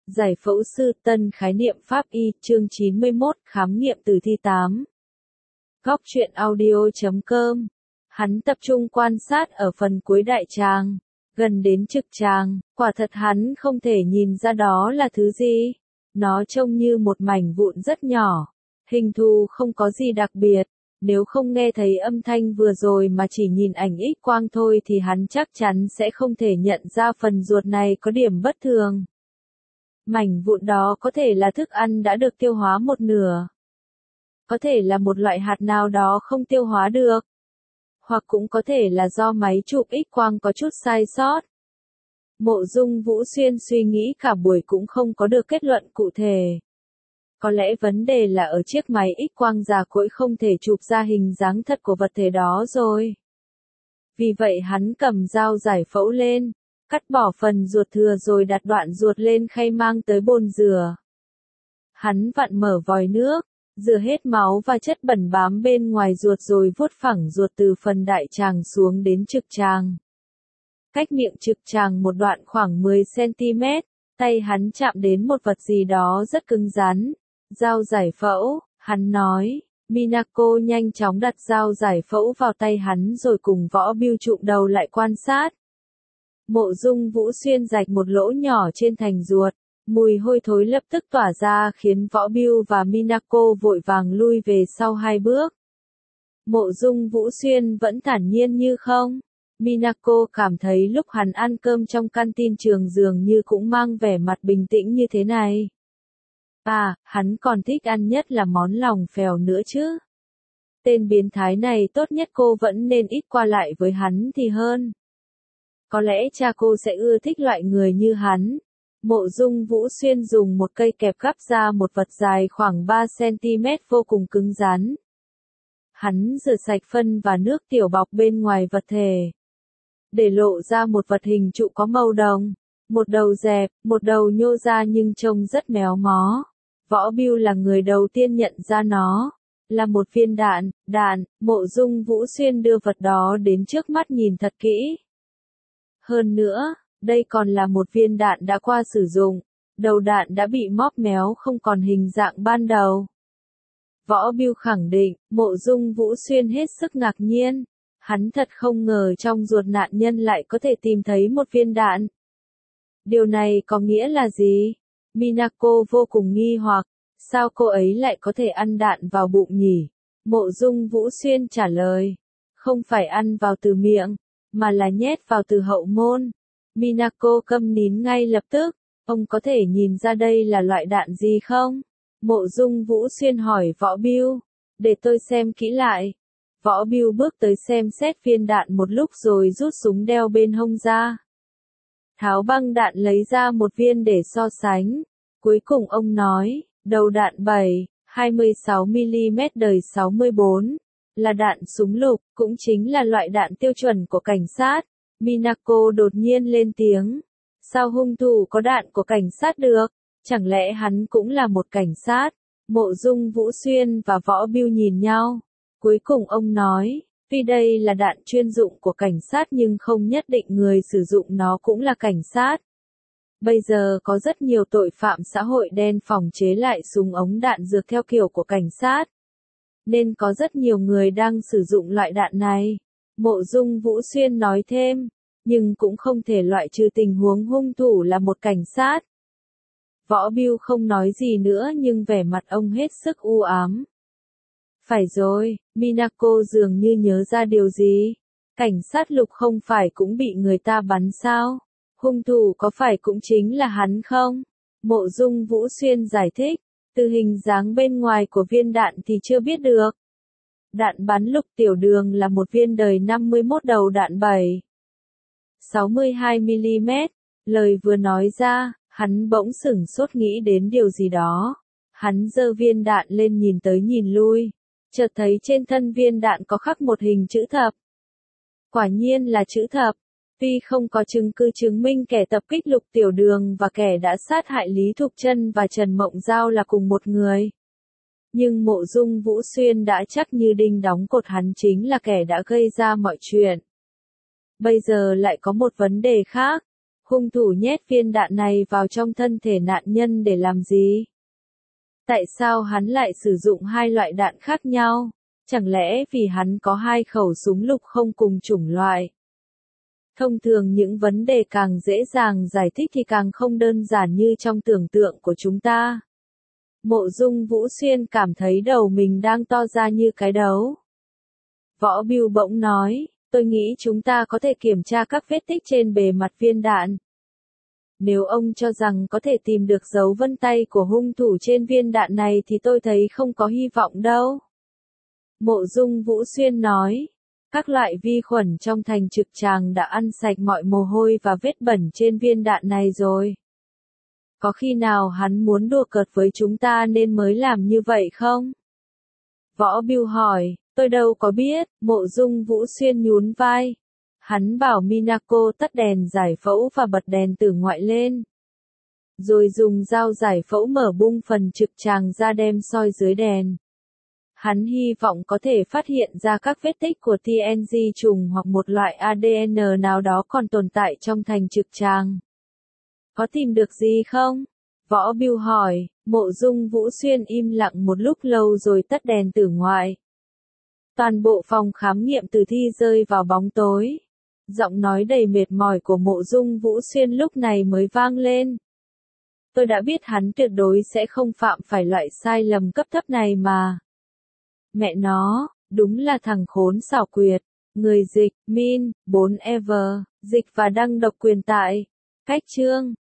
Giải phẫu sư tân khái niệm pháp y, chương 91, khám nghiệm tử thi 8. Góc truyện audio.com. Hắn tập trung quan sát ở phần cuối đại tràng, gần đến trực tràng, quả thật hắn không thể nhìn ra đó là thứ gì. Nó trông như một mảnh vụn rất nhỏ, hình thù không có gì đặc biệt. Nếu không nghe thấy âm thanh vừa rồi mà chỉ nhìn ảnh X quang thôi thì hắn chắc chắn sẽ không thể nhận ra phần ruột này có điểm bất thường. Mảnh vụn đó có thể là thức ăn đã được tiêu hóa một nửa. Có thể là một loại hạt nào đó không tiêu hóa được. Hoặc cũng có thể là do máy chụp X quang có chút sai sót. Mộ Dung Vũ Xuyên suy nghĩ cả buổi cũng không có được kết luận cụ thể. Có lẽ vấn đề là ở chiếc máy X quang già cỗi không thể chụp ra hình dáng thật của vật thể đó rồi. Vì vậy hắn cầm dao giải phẫu lên, cắt bỏ phần ruột thừa rồi đặt đoạn ruột lên khay mang tới bồn rửa. Hắn vặn mở vòi nước, rửa hết máu và chất bẩn bám bên ngoài ruột rồi vuốt phẳng ruột từ phần đại tràng xuống đến trực tràng. Cách miệng trực tràng một đoạn khoảng 10 cm, tay hắn chạm đến một vật gì đó rất cứng rắn. Dao giải phẫu, hắn nói. Minako nhanh chóng đặt dao giải phẫu vào tay hắn rồi cùng Võ Bưu chụm đầu lại quan sát. Mộ Dung Vũ Xuyên rạch một lỗ nhỏ trên thành ruột, mùi hôi thối lập tức tỏa ra khiến Võ Bưu và Minako vội vàng lui về sau 2 bước. Mộ Dung Vũ Xuyên vẫn thản nhiên như không. Minako cảm thấy lúc hắn ăn cơm trong canteen trường dường như cũng mang vẻ mặt bình tĩnh như thế này. À, hắn còn thích ăn nhất là món lòng phèo nữa chứ. Tên biến thái này tốt nhất cô vẫn nên ít qua lại với hắn thì hơn. Có lẽ cha cô sẽ ưa thích loại người như hắn. Mộ Dung Vũ Xuyên dùng một cây kẹp gắp ra một vật dài khoảng 3 cm vô cùng cứng rắn. Hắn rửa sạch phân và nước tiểu bọc bên ngoài vật thể, để lộ ra một vật hình trụ có màu đồng. Một đầu dẹp, một đầu nhô ra nhưng trông rất méo mó. Võ Bưu là người đầu tiên nhận ra nó. Là một viên đạn, Mộ Dung Vũ Xuyên đưa vật đó đến trước mắt nhìn thật kỹ. Hơn nữa, đây còn là một viên đạn đã qua sử dụng. Đầu đạn đã bị móp méo không còn hình dạng ban đầu. Võ Bưu khẳng định, Mộ Dung Vũ Xuyên hết sức ngạc nhiên. Hắn thật không ngờ trong ruột nạn nhân lại có thể tìm thấy một viên đạn. Điều này có nghĩa là gì? Minako vô cùng nghi hoặc, sao cô ấy lại có thể ăn đạn vào bụng nhỉ? Mộ Dung Vũ Xuyên trả lời, không phải ăn vào từ miệng, mà là nhét vào từ hậu môn. Minako câm nín ngay lập tức, ông có thể nhìn ra đây là loại đạn gì không? Mộ Dung Vũ Xuyên hỏi Võ Bưu, để tôi xem kỹ lại. Võ Bưu bước tới xem xét viên đạn một lúc rồi rút súng đeo bên hông ra. Tháo băng đạn lấy ra một viên để so sánh. Cuối cùng ông nói, đầu đạn 26mm đời 64, là đạn súng lục, cũng chính là loại đạn tiêu chuẩn của cảnh sát. Minako đột nhiên lên tiếng. Sao hung thủ có đạn của cảnh sát được? Chẳng lẽ hắn cũng là một cảnh sát? Mộ Dung Vũ Xuyên và Võ Bưu nhìn nhau. Cuối cùng ông nói, tuy đây là đạn chuyên dụng của cảnh sát nhưng không nhất định người sử dụng nó cũng là cảnh sát. Bây giờ có rất nhiều tội phạm xã hội đen phòng chế lại súng ống đạn dược theo kiểu của cảnh sát. Nên có rất nhiều người đang sử dụng loại đạn này. Mộ Dung Vũ Xuyên nói thêm, nhưng cũng không thể loại trừ tình huống hung thủ là một cảnh sát. Võ Bưu không nói gì nữa nhưng vẻ mặt ông hết sức u ám. Phải rồi, Minako dường như nhớ ra điều gì. Cảnh sát Lục không phải cũng bị người ta bắn sao? Hung thủ có phải cũng chính là hắn không? Mộ Dung Vũ Xuyên giải thích, từ hình dáng bên ngoài của viên đạn thì chưa biết được. Đạn bắn Lục Tiểu Đường là một viên đời 51 đầu đạn 62mm. Lời vừa nói ra, hắn bỗng sửng sốt nghĩ đến điều gì đó. Hắn giơ viên đạn lên nhìn tới nhìn lui. Chợt thấy trên thân viên đạn có khắc một hình chữ thập. Quả nhiên là chữ thập. Tuy không có chứng cứ chứng minh kẻ tập kích Lục Tiểu Đường và kẻ đã sát hại Lý Thục Trân và Trần Mộng Giao là cùng một người. Nhưng Mộ Dung Vũ Xuyên đã chắc như đinh đóng cột hắn chính là kẻ đã gây ra mọi chuyện. Bây giờ lại có một vấn đề khác. Hung thủ nhét viên đạn này vào trong thân thể nạn nhân để làm gì? Tại sao hắn lại sử dụng hai loại đạn khác nhau? Chẳng lẽ vì hắn có hai khẩu súng lục không cùng chủng loại? Thông thường những vấn đề càng dễ dàng giải thích thì càng không đơn giản như trong tưởng tượng của chúng ta. Mộ Dung Vũ Xuyên cảm thấy đầu mình đang to ra như cái đấu. Võ Bưu bỗng nói, tôi nghĩ chúng ta có thể kiểm tra các vết tích trên bề mặt viên đạn. Nếu ông cho rằng có thể tìm được dấu vân tay của hung thủ trên viên đạn này thì tôi thấy không có hy vọng đâu. Mộ Dung Vũ Xuyên nói, các loại vi khuẩn trong thành trực tràng đã ăn sạch mọi mồ hôi và vết bẩn trên viên đạn này rồi. Có khi nào hắn muốn đùa cợt với chúng ta nên mới làm như vậy không? Võ Bưu hỏi, tôi đâu có biết, Mộ Dung Vũ Xuyên nhún vai. Hắn bảo Minako tắt đèn giải phẫu và bật đèn tử ngoại lên. Rồi dùng dao giải phẫu mở bung phần trực tràng ra đem soi dưới đèn. Hắn hy vọng có thể phát hiện ra các vết tích của TNG trùng hoặc một loại ADN nào đó còn tồn tại trong thành trực tràng. Có tìm được gì không? Võ Bưu hỏi, Mộ Dung Vũ Xuyên im lặng một lúc lâu rồi tắt đèn tử ngoại. Toàn bộ phòng khám nghiệm tử thi rơi vào bóng tối. Giọng nói đầy mệt mỏi của Mộ Dung Vũ Xuyên lúc này mới vang lên. Tôi đã biết hắn tuyệt đối sẽ không phạm phải loại sai lầm cấp thấp này mà. Mẹ nó, đúng là thằng khốn xảo quyệt. Người dịch, Min, 4ever, dịch và đăng độc quyền tại. Cách chương